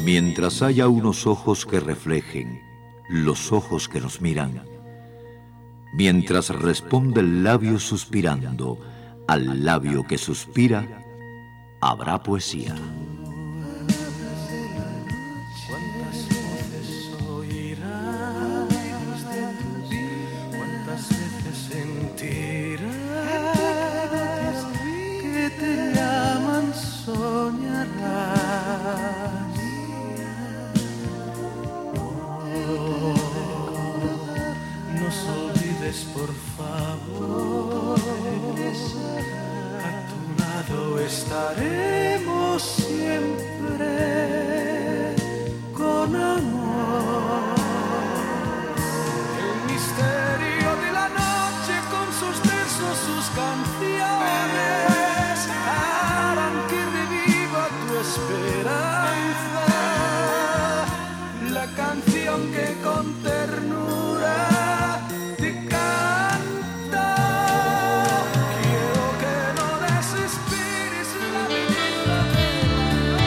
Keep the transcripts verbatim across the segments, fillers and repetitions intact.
Mientras haya unos ojos que reflejen los ojos que nos miran, mientras responde el labio suspirando al labio que suspira, habrá poesía. ¿Cuántas veces oirás? ¿Cuántas veces sentirás que te llaman? Soñarás. Nos olvides, por favor, a tu lado estaremos siempre con amor. El misterio de la noche con sus versos, sus canciones harán que reviva tu esperanza, la canción que con ternura te canta. Quiero que no desesperes la belleza de la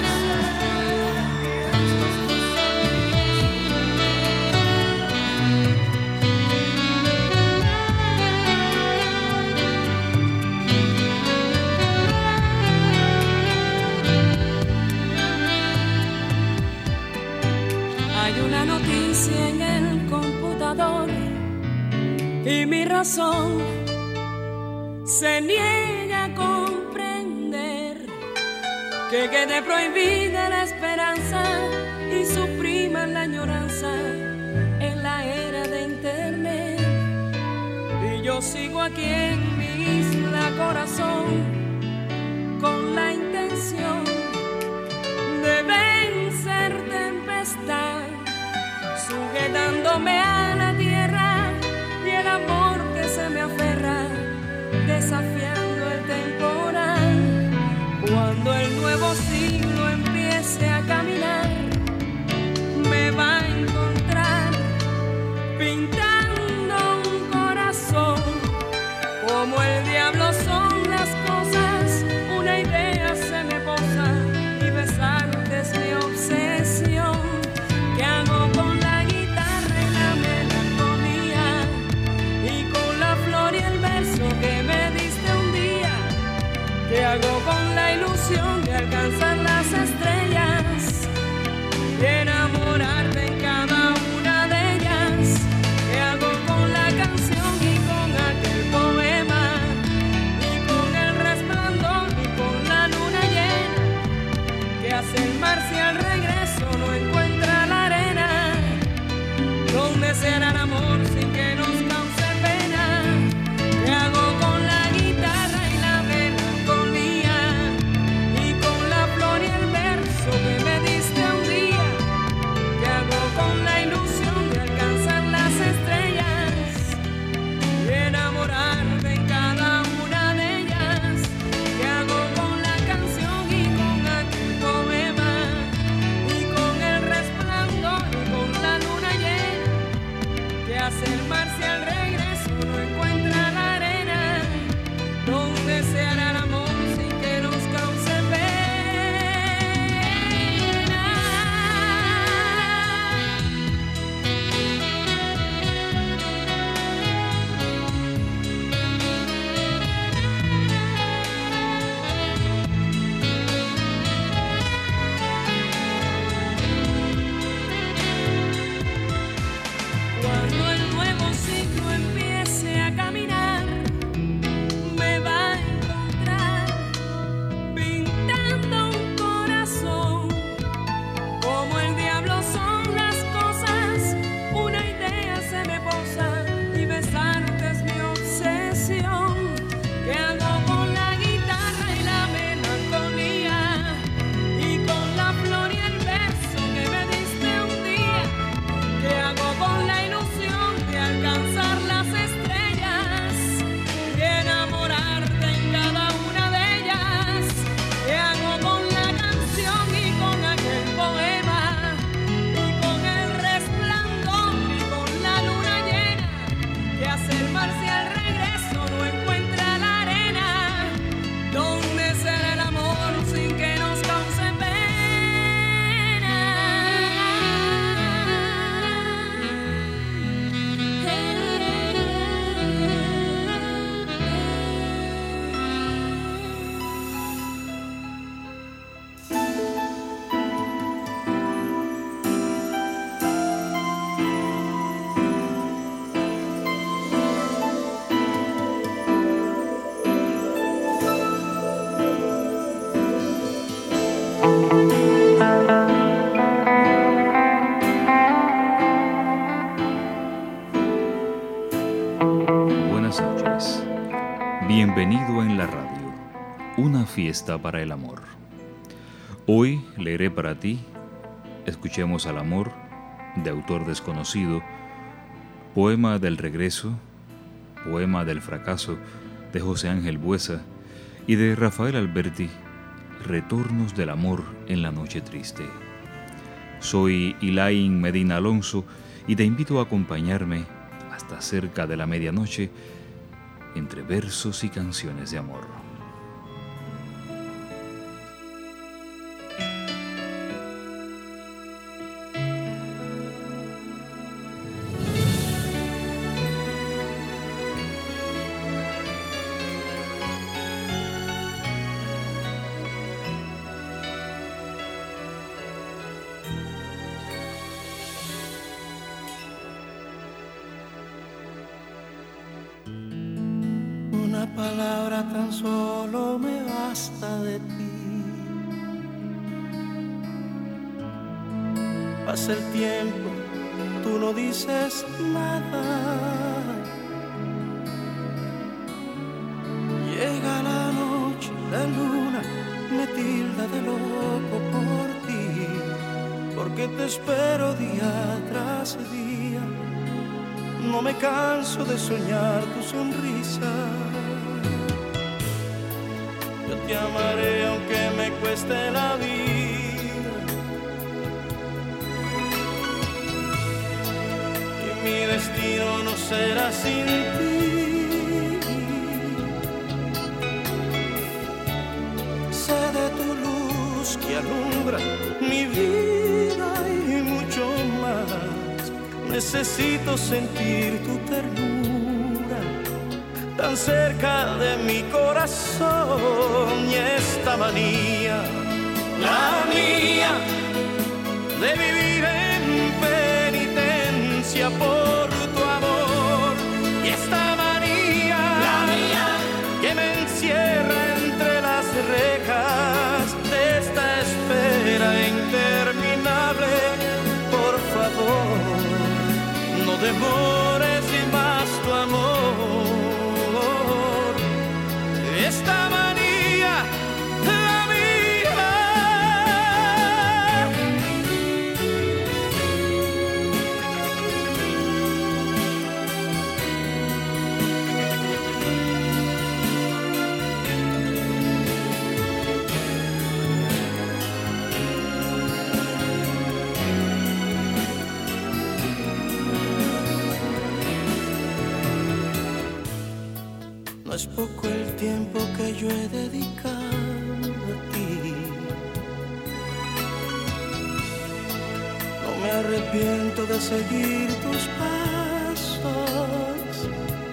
Hay una noticia en el computador y mi razón se niega a comprender que quede prohibida la esperanza y supriman la añoranza en la era de internet. Y yo sigo aquí en mi isla corazón con la intención de vencer tempestad, sujetándome a la tierra y el amor que se me aferra, desafiando el temporal. Cuando el nuevo siglo empiece a caminar, me va a encontrar pintando un corazón. Como el diablo son las cosas, una idea se me posa fiesta para el amor. Hoy leeré para ti Escuchemos al amor, de autor desconocido, Poema del regreso, Poema del fracaso, de José Ángel Buesa, y de Rafael Alberti, Retornos del amor en la noche triste. Soy Ilain Medina Alonso y te invito a acompañarme hasta cerca de la medianoche entre versos y canciones de amor. Una palabra tan solo me basta de ti. Pasa el tiempo, tú no dices nada. Llega la noche, la luna me tilda de loco por ti, porque te espero día tras día. No me canso de soñar tu sonrisa. Yo te amaré aunque me cueste la vida. Y mi destino no será sin ti. Sé de tu luz que alumbra mi vida y mucho más. Necesito sentir tu ternura tan cerca de mi corazón, y esta manía, la mía, de vivir en penitencia por tu amor, y esta manía, la mía, que me encierra entre las rejas de esta espera interminable. Por favor, no demores más tu amor. Esta manía, la mía. No es poco el tiempo que yo he dedicado a ti. No me arrepiento de seguir tus pasos.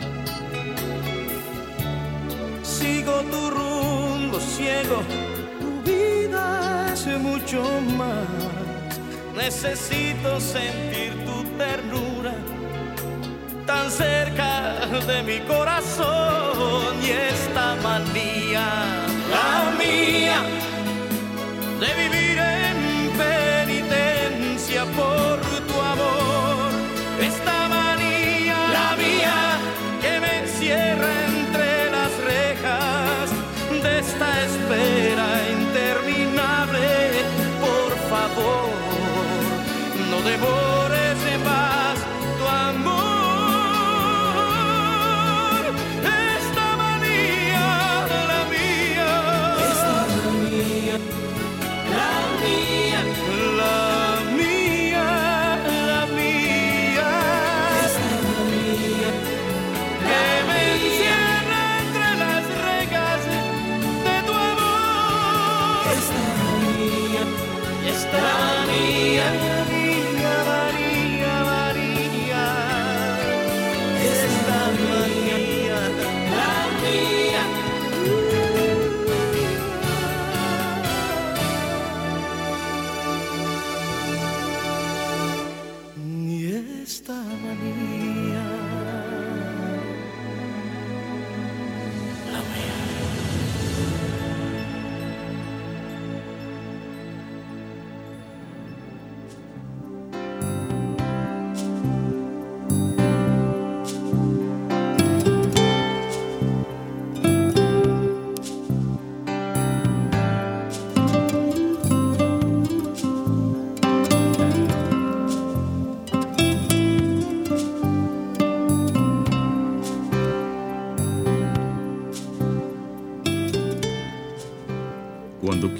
Sigo tu rumbo ciego, tu vida es mucho más. Necesito sentir tu ternura tan cerca de mi corazón, y esta manía, la mía, de vivir en penitencia por tu amor, esta manía, la mía, que me encierra entre las rejas de esta espera interminable. Por favor, no demores más tu amor.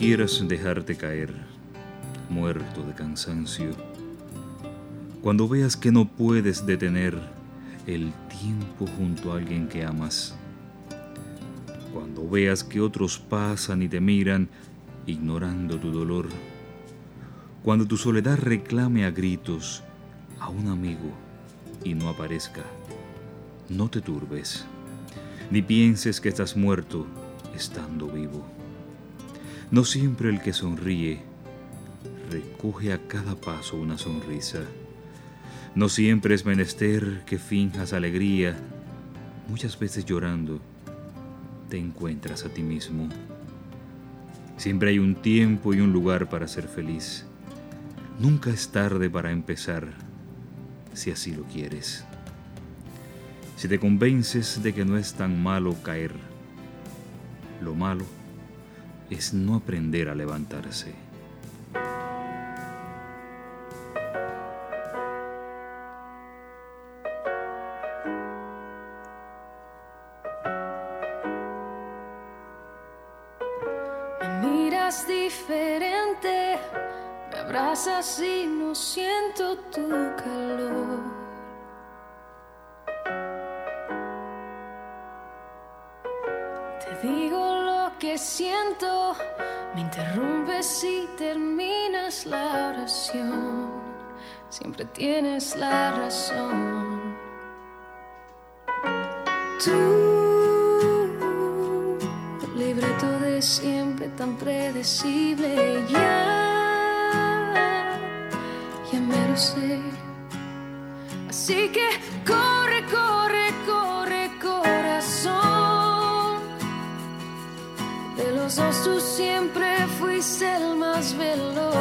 quieras dejarte caer, muerto de cansancio, cuando veas que no puedes detener el tiempo junto a alguien que amas, cuando veas que otros pasan y te miran ignorando tu dolor, cuando tu soledad reclame a gritos a un amigo y no aparezca, no te turbes, ni pienses que estás muerto estando vivo. No siempre el que sonríe recoge a cada paso una sonrisa. No siempre es menester que finjas alegría. Muchas veces llorando te encuentras a ti mismo. Siempre hay un tiempo y un lugar para ser feliz. Nunca es tarde para empezar, si así lo quieres. Si te convences de que no es tan malo caer, lo malo es no aprender a levantarse. Me miras diferente, me abrazas y no siento tu calor. Te digo lo que siento, me interrumpes y terminas la oración. Siempre tienes la razón. Tú, libreto de siempre tan predecible, ya, ya me lo sé. Así que corre, corre, corre, corazón. De los dos tú siempre fuiste el más veloz.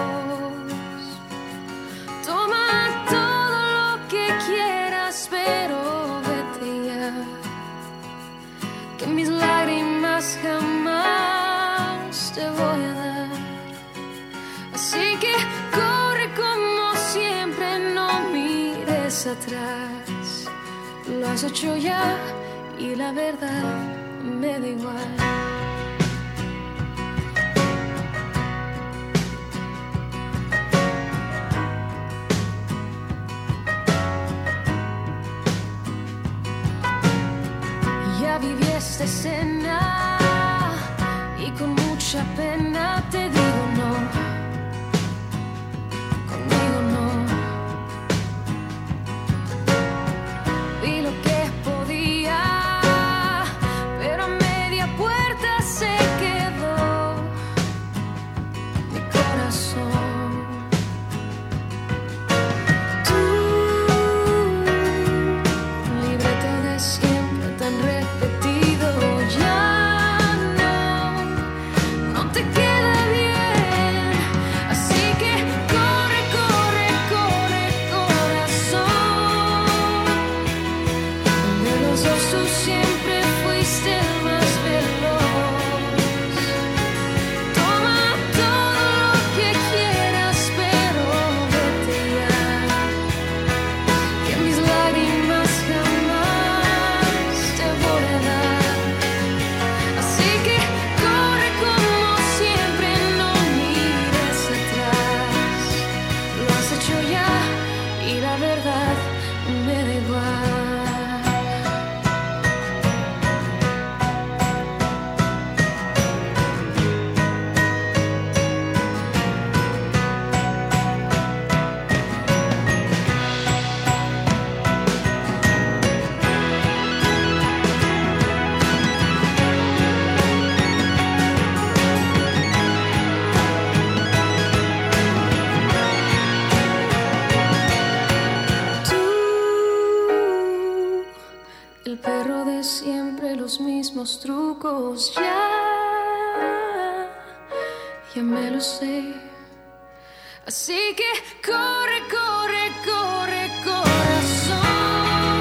Toma todo lo que quieras, pero vete ya, que mis lágrimas jamás te voy a dar. Así que corre como siempre, no mires atrás. Lo has hecho ya y la verdad me da igual. Viví esta escena y con mucha pena te digo no, conmigo no. Vi lo que podía, pero a media puerta se quedó mi corazón. Tú, libreto de siempre tan repetido, mismos trucos, ya, ya me lo sé. Así que corre, corre, corre, corazón.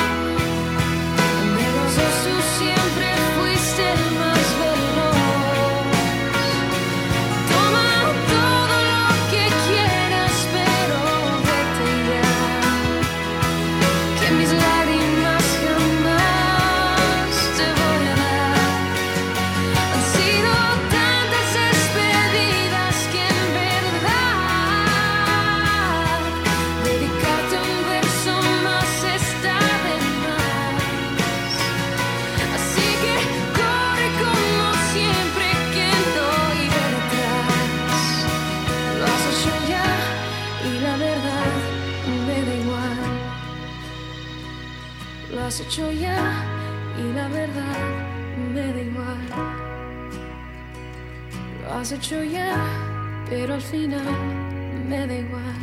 De los dos tú siempre fuiste el más veloz. Toma todo lo que quieras, pero vete ya, que mis lágrimas jamás te voy a dar. Han sido tantas despedidas. has hecho ya y la verdad me da igual. Lo has hecho ya, pero al final me da igual.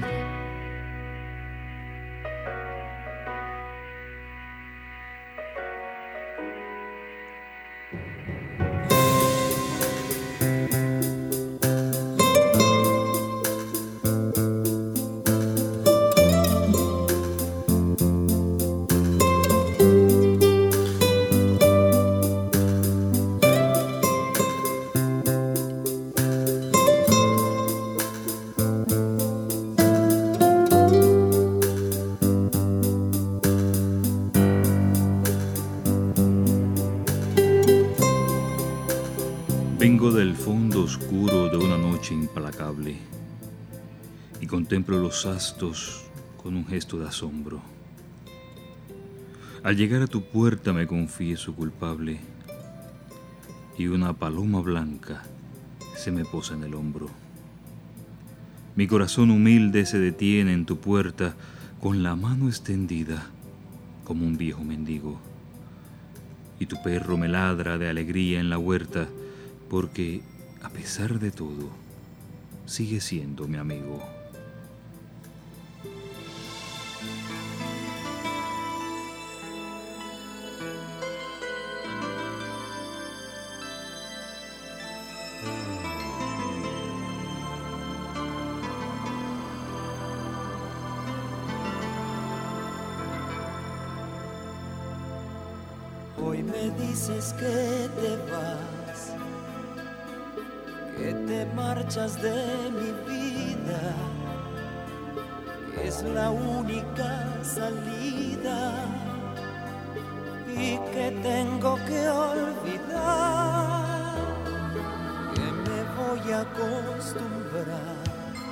Vengo del fondo oscuro de una noche implacable y contemplo los astros con un gesto de asombro. Al llegar a tu puerta me confieso culpable y una paloma blanca se me posa en el hombro. Mi corazón humilde se detiene en tu puerta con la mano extendida como un viejo mendigo. Y tu perro me ladra de alegría en la huerta porque, a pesar de todo, sigue siendo mi amigo. Hoy me dices que te vas, que te marchas de mi vida, que es la única salida y que tengo que olvidar, que me voy a acostumbrar,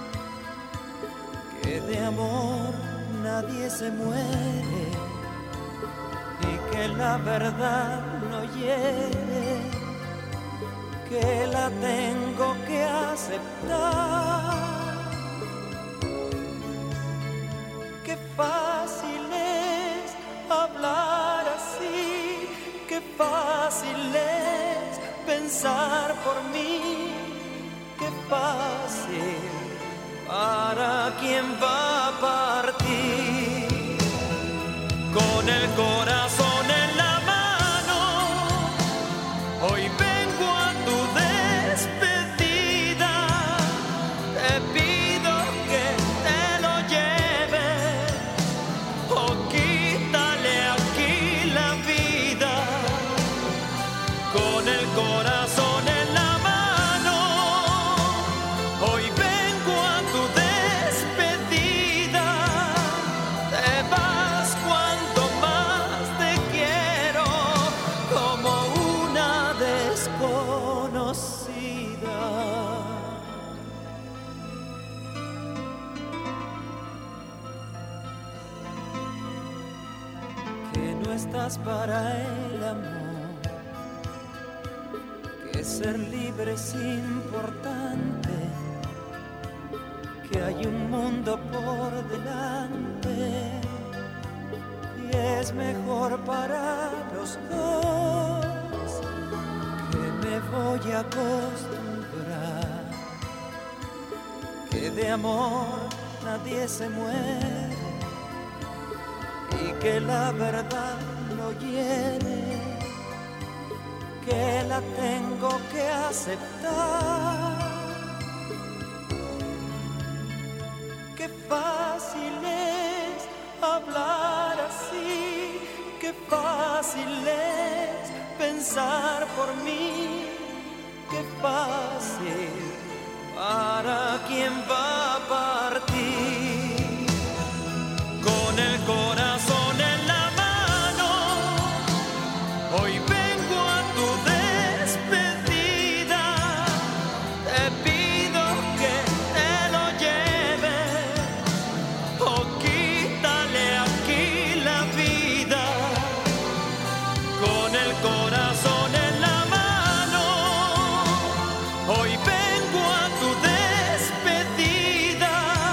que de amor nadie se muere y que la verdad no hiere, que la tengo que aceptar. Qué fácil es hablar así, qué fácil es pensar por mí, qué fácil para quien va a partir con el corazón en la mano. Hoy vengo a tu despedida, te pido que te lo lleves o quítale aquí la vida. Con el corazón en la mano, hoy vengo a tu despedida, te vas cuanto más te quiero, como una desconocida. Que no estás para el amor, que ser libre es importante, que hay un mundo por delante y es mejor para los dos, que me voy a acostumbrar, que de amor nadie se muere y que la verdad no hiere, que la tengo que aceptar. Qué fácil es hablar así, qué fácil es pensar por mí, qué fácil para quien va a partir con el corazón en la mano. Hoy vengo a tu despedida, te pido que te lo lleves o quítale aquí la vida. Con el corazón en la mano, hoy vengo a tu despedida,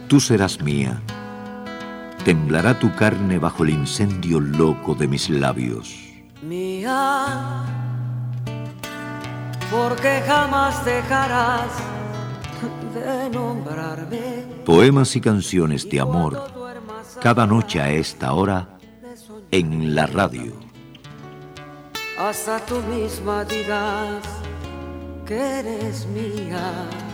Tú serás mía. Temblará tu carne bajo el incendio loco de mis labios. Mía, porque jamás dejarás de nombrarme. Poemas y canciones de amor, cada noche a esta hora, en la radio. Hasta tú misma dirás que eres mía.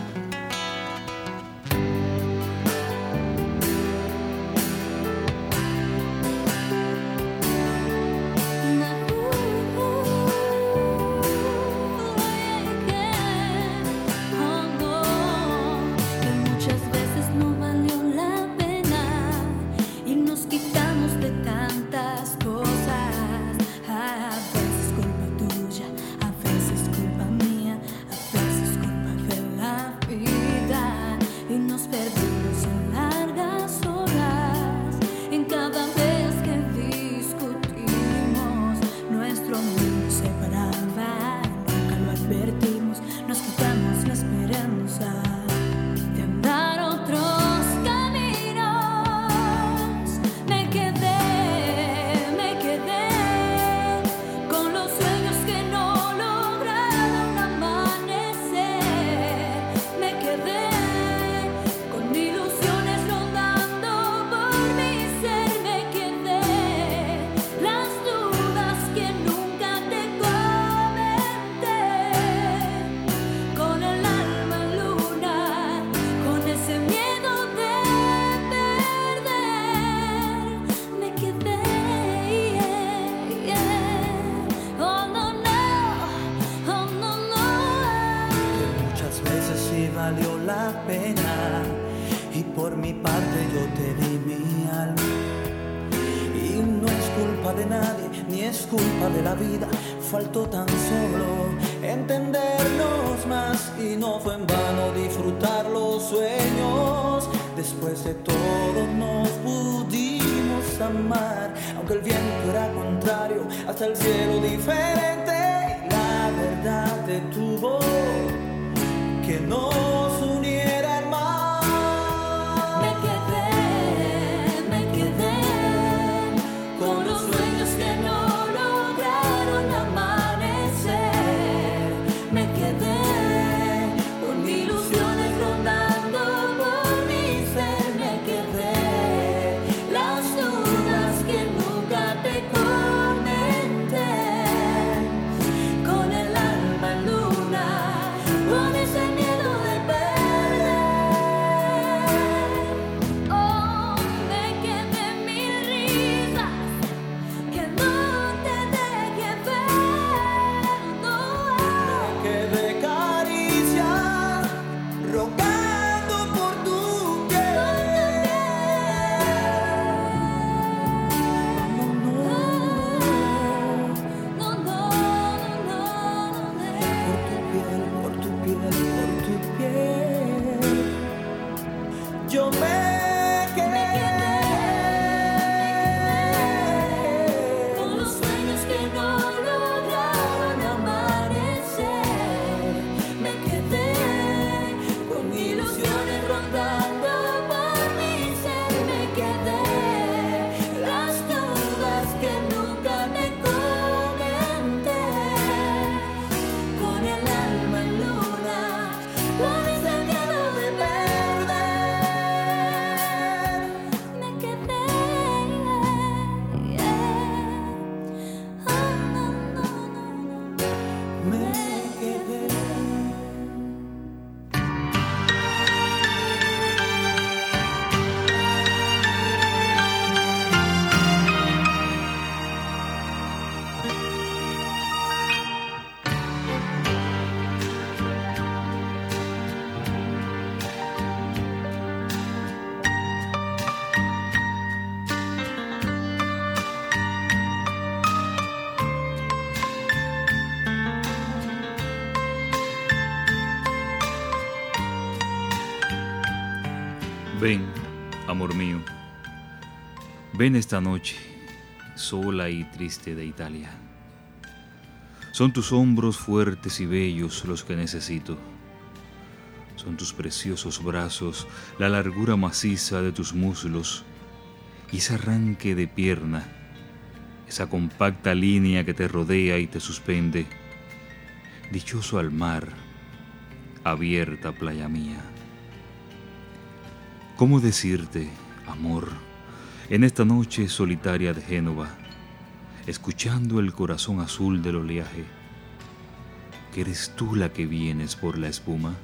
Faltó tan solo entendernos más y no fue en vano disfrutar los sueños. Después de todo nos pudimos amar, aunque el viento era contrario, hasta el cielo diferente. La verdad detuvo que nos uniera el mar. Me quedé, me quedé con los sueños que no Ven, amor mío, ven esta noche, sola y triste de Italia. Son tus hombros fuertes y bellos los que necesito. Son tus preciosos brazos, la largura maciza de tus muslos y ese arranque de pierna, esa compacta línea que te rodea y te suspende. Dichoso al mar, abierta playa mía. ¿Cómo decirte, amor, en esta noche solitaria de Génova, escuchando el corazón azul del oleaje, que eres tú la que vienes por la espuma?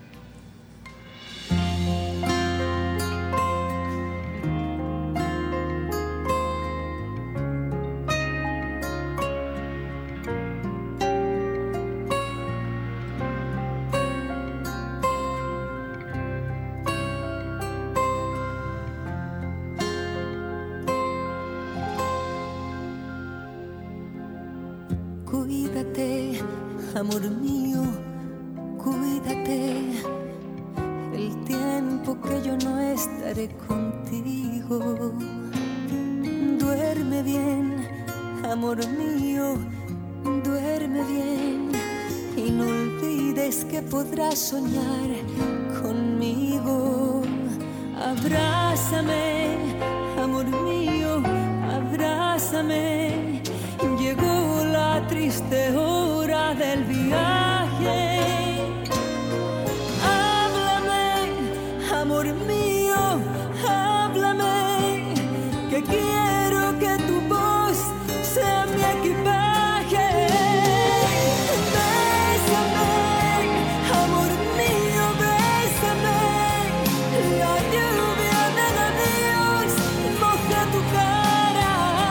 Cuídate, amor mío, cuídate, el tiempo que yo no estaré contigo. Duerme bien, amor mío, duerme bien, y no olvides que podrás soñar conmigo. Abrázame, amor mío, abrázame. Llegó la triste hora del viaje. Háblame, amor mío, háblame, que quiero que tu voz sea mi equipaje. Bésame, amor mío, bésame. La lluvia de labios moja tu cara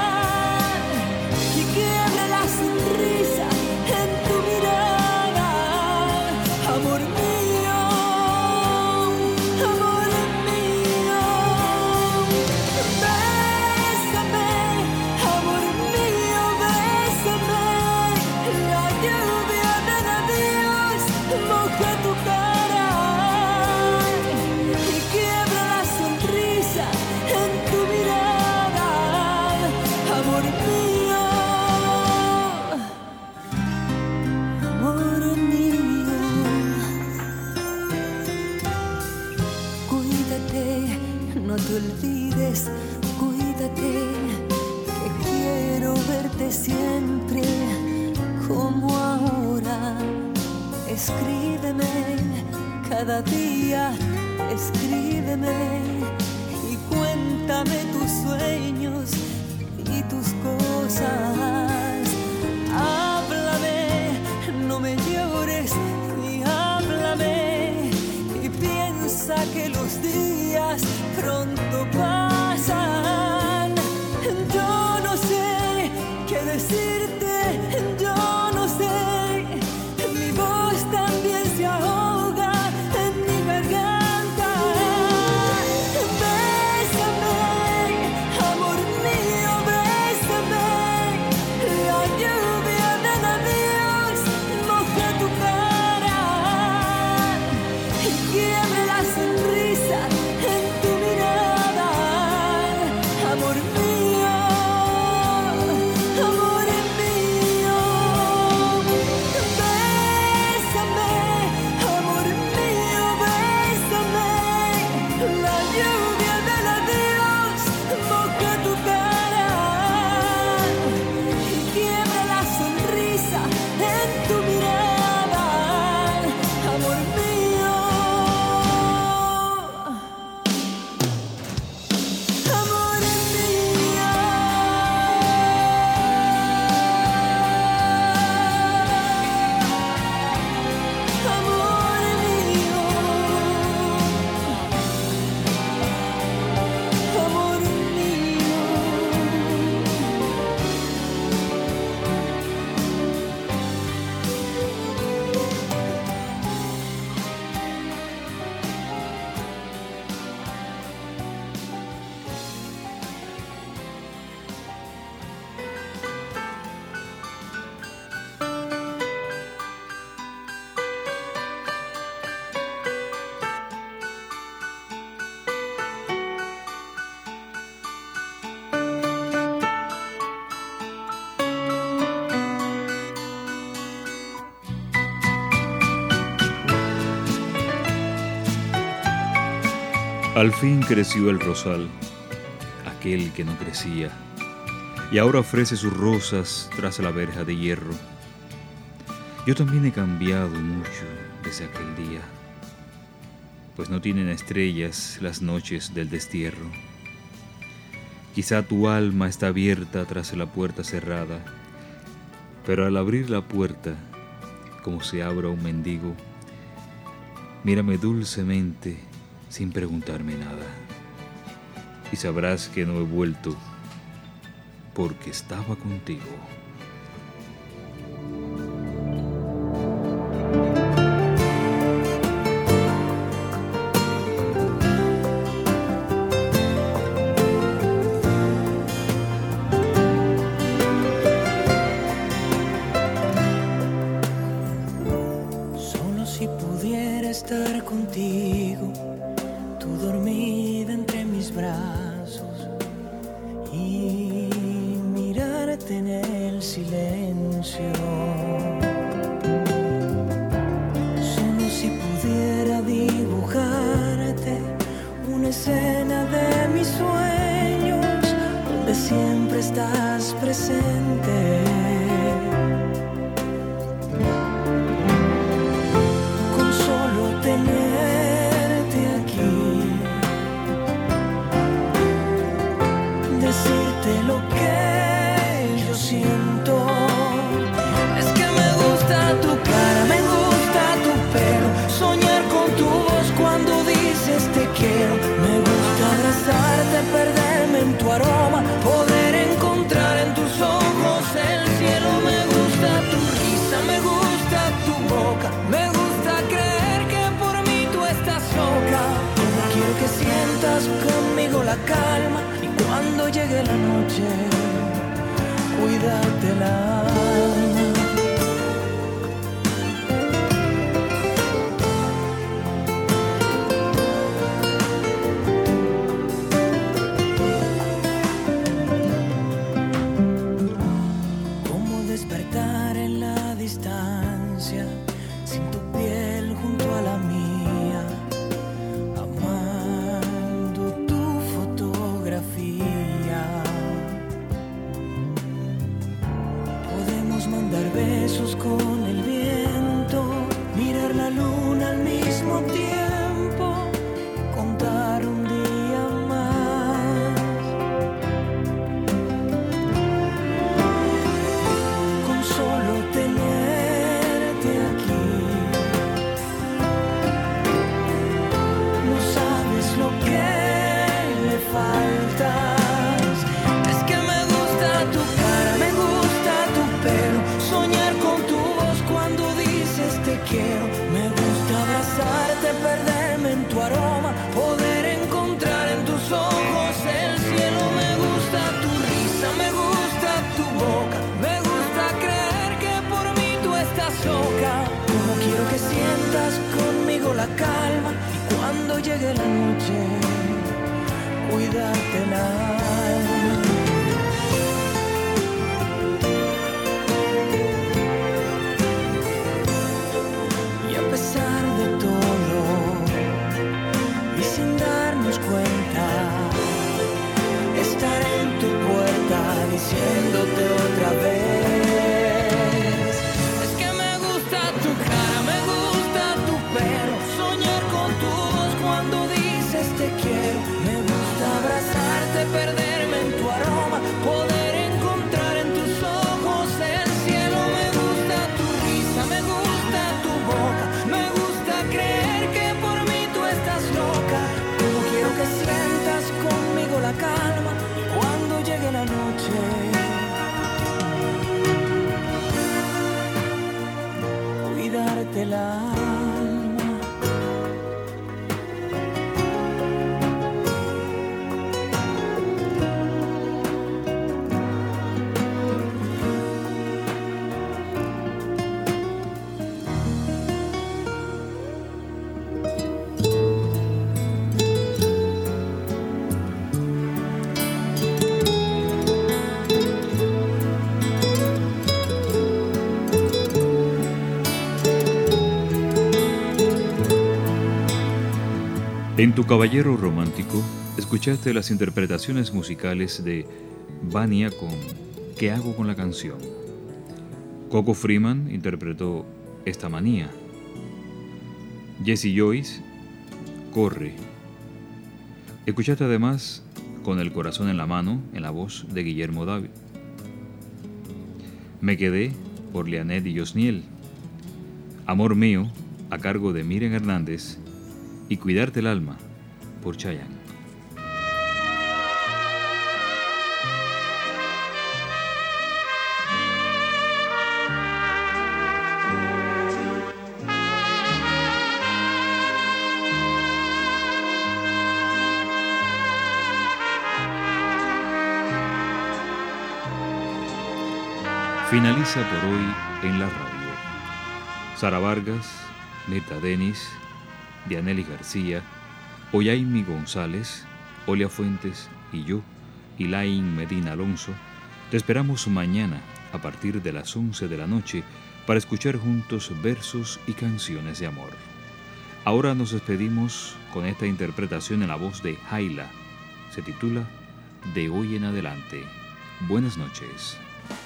y quiebra la sonrisa en tu mirada. Amor mío, amor mío. Bésame, amor mío, bésame. La lluvia de labios moja tu cara y quiebra la sonrisa en tu mirada. Amor mío, amor mío. Cuídate, no te olvides, cuídate, que quiero verte siempre como ahora. Escríbeme cada día, escríbeme y cuéntame tus sueños y tus cosas. Háblame, no me llores y háblame, y piensa que los días pronto pasan. Yo no sé qué decirte, yo no sé, mi voz también se ahoga en mi garganta. Bésame, amor mío, bésame. Al fin creció el rosal, aquel que no crecía, y ahora ofrece sus rosas tras la verja de hierro. Yo también he cambiado mucho desde aquel día, pues no tienen estrellas las noches del destierro. Quizá tu alma está abierta tras la puerta cerrada, pero al abrir la puerta, como se abre a un mendigo, mírame dulcemente sin preguntarme nada, y sabrás que no he vuelto porque estaba contigo. Solo si pudiera estar contigo, tú dormida entre mis brazos, y mirarte en el silencio. Solo si pudiera dibujarte una escena de mis sueños, donde siempre estás presente. Con solo tenerte aquí, decirte lo que yo siento. Es que me gusta tu cara, me gusta tu pelo, soñar con tu voz cuando dices te quiero. Me gusta abrazarte, perderme en tu aroma, poder encontrar en tus ojos el cielo. Me gusta tu risa, me gusta tu boca, me gusta creer que por mí tú estás loca. Como quiero que sientas conmigo la calma, y cuando llegue la noche, cuídate el alma. Cómo despertar en la distancia, sin tu piel junto a la mía, amando tu fotografía. Podemos mandar besos con el viento, mirar la luna al mismo tiempo, contar un día más. Con solo tenerte aquí, no sabes lo que me faltas. Es que me gusta tu cara, me gusta tu pelo, soñar con tu voz cuando dices te quiero. Me gusta abrazarte, perderme en tu aroma, poder encontrar en tus ojos el cielo. Me gusta tu risa, me gusta tu boca, me gusta creer que por mí tú estás loca. Como quiero que sientas conmigo la calma, y cuando llegue la noche, cuidarte el alma. Y a pesar de todo, y sin darnos cuenta, estaré en tu puerta diciéndote otra vez. Es que me gusta tu cara, me gusta tu pelo, soñar con tu voz cuando dices te quiero. Me gusta abrazarte, perderme en tu aroma, poder encontrar en tus ojos el cielo. Me gusta tu risa, me gusta tu boca, me gusta creer que por mí tú estás loca. Como quiero que sientas conmigo la calma, y cuando llegue la noche, cuidarte el alma. En Tu Caballero Romántico escuchaste las interpretaciones musicales de Vania con ¿Qué hago con la canción? Coco Freeman interpretó Esta manía. Jesse Joyce, Corre. Escuchaste además Con el corazón en la mano, en la voz de Guillermo David. Me quedé, por Leanet y Josniel. Amor mío, a cargo de Miriam Hernández. Y Cuidarte el alma, por Chayanne. Finaliza por hoy en la radio. Sara Vargas, Neta Denis, Dianely García, Oyaimi González, Olia Fuentes y yo, Ilain Medina Alonso, te esperamos mañana a partir de las once de la noche para escuchar juntos versos y canciones de amor. Ahora nos despedimos con esta interpretación en la voz de Jaila. Se titula De hoy en adelante. Buenas noches.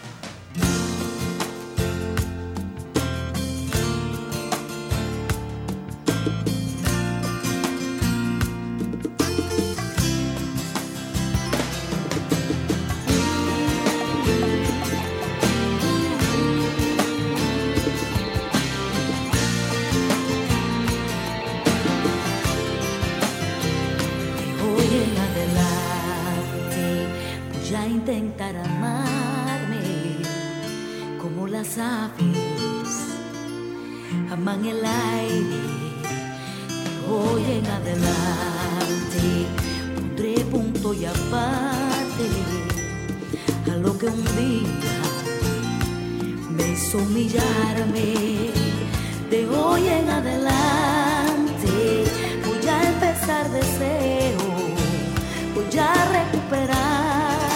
Intentar amarme como las aves aman el aire. De hoy en adelante pondré punto y aparte a lo que un día me hizo humillarme. De hoy en adelante voy a empezar de cero, voy a recuperar.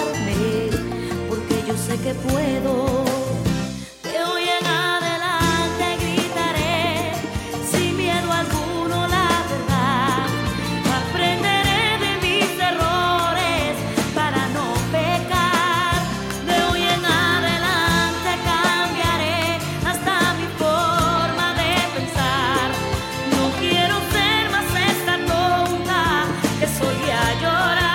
Yo sé que puedo. De hoy en adelante gritaré sin miedo alguno la verdad. Aprenderé de mis errores para no pecar. De hoy en adelante cambiaré hasta mi forma de pensar. No quiero ser más esta tonta que solía llorar.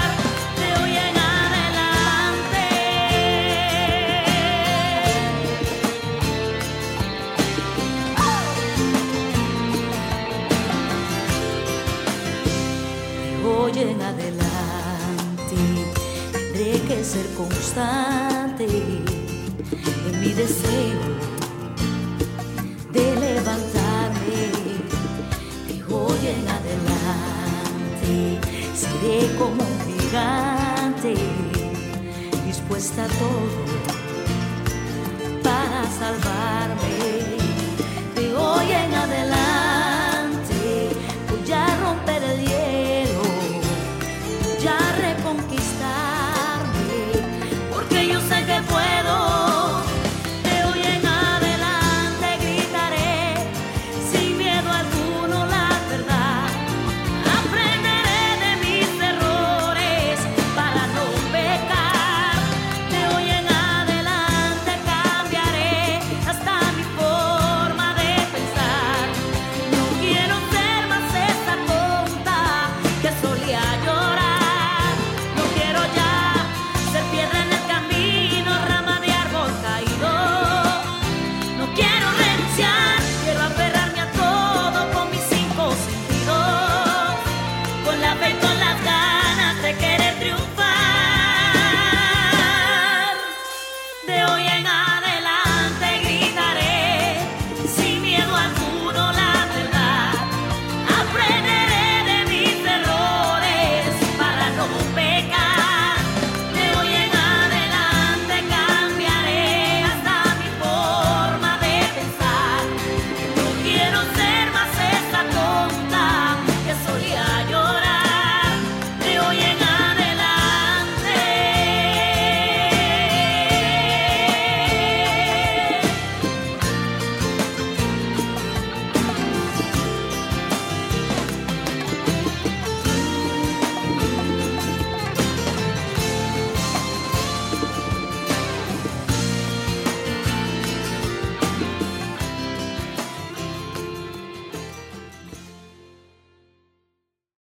En adelante tendré que ser constante en mi deseo de levantarme. De hoy en adelante seré como un gigante dispuesta a todo